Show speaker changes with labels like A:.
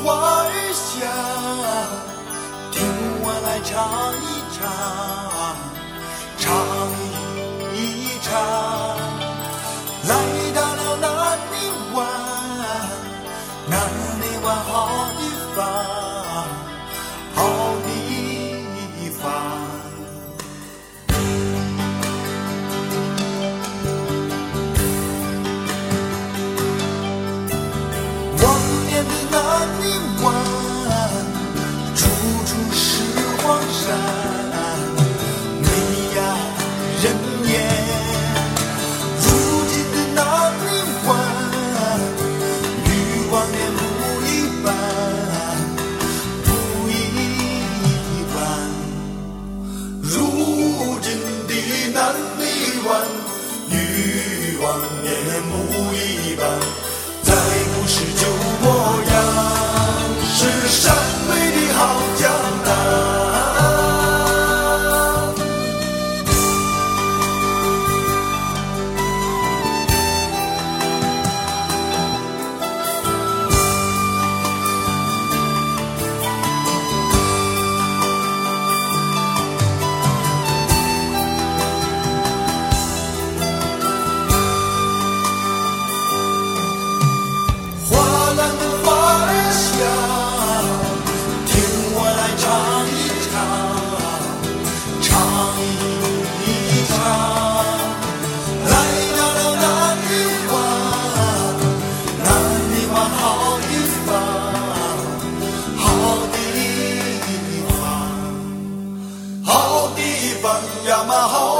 A: 花儿香，听我来唱一唱，唱一唱。来到了南泥湾，南泥湾好地方，好地方。南泥湾，处处是黄山，美呀人烟。如今的南泥湾，与往年不一般，不一般。如今的南泥湾，与往年不一般。再不是旧模样，是山美的好江南。好地方呀嘛好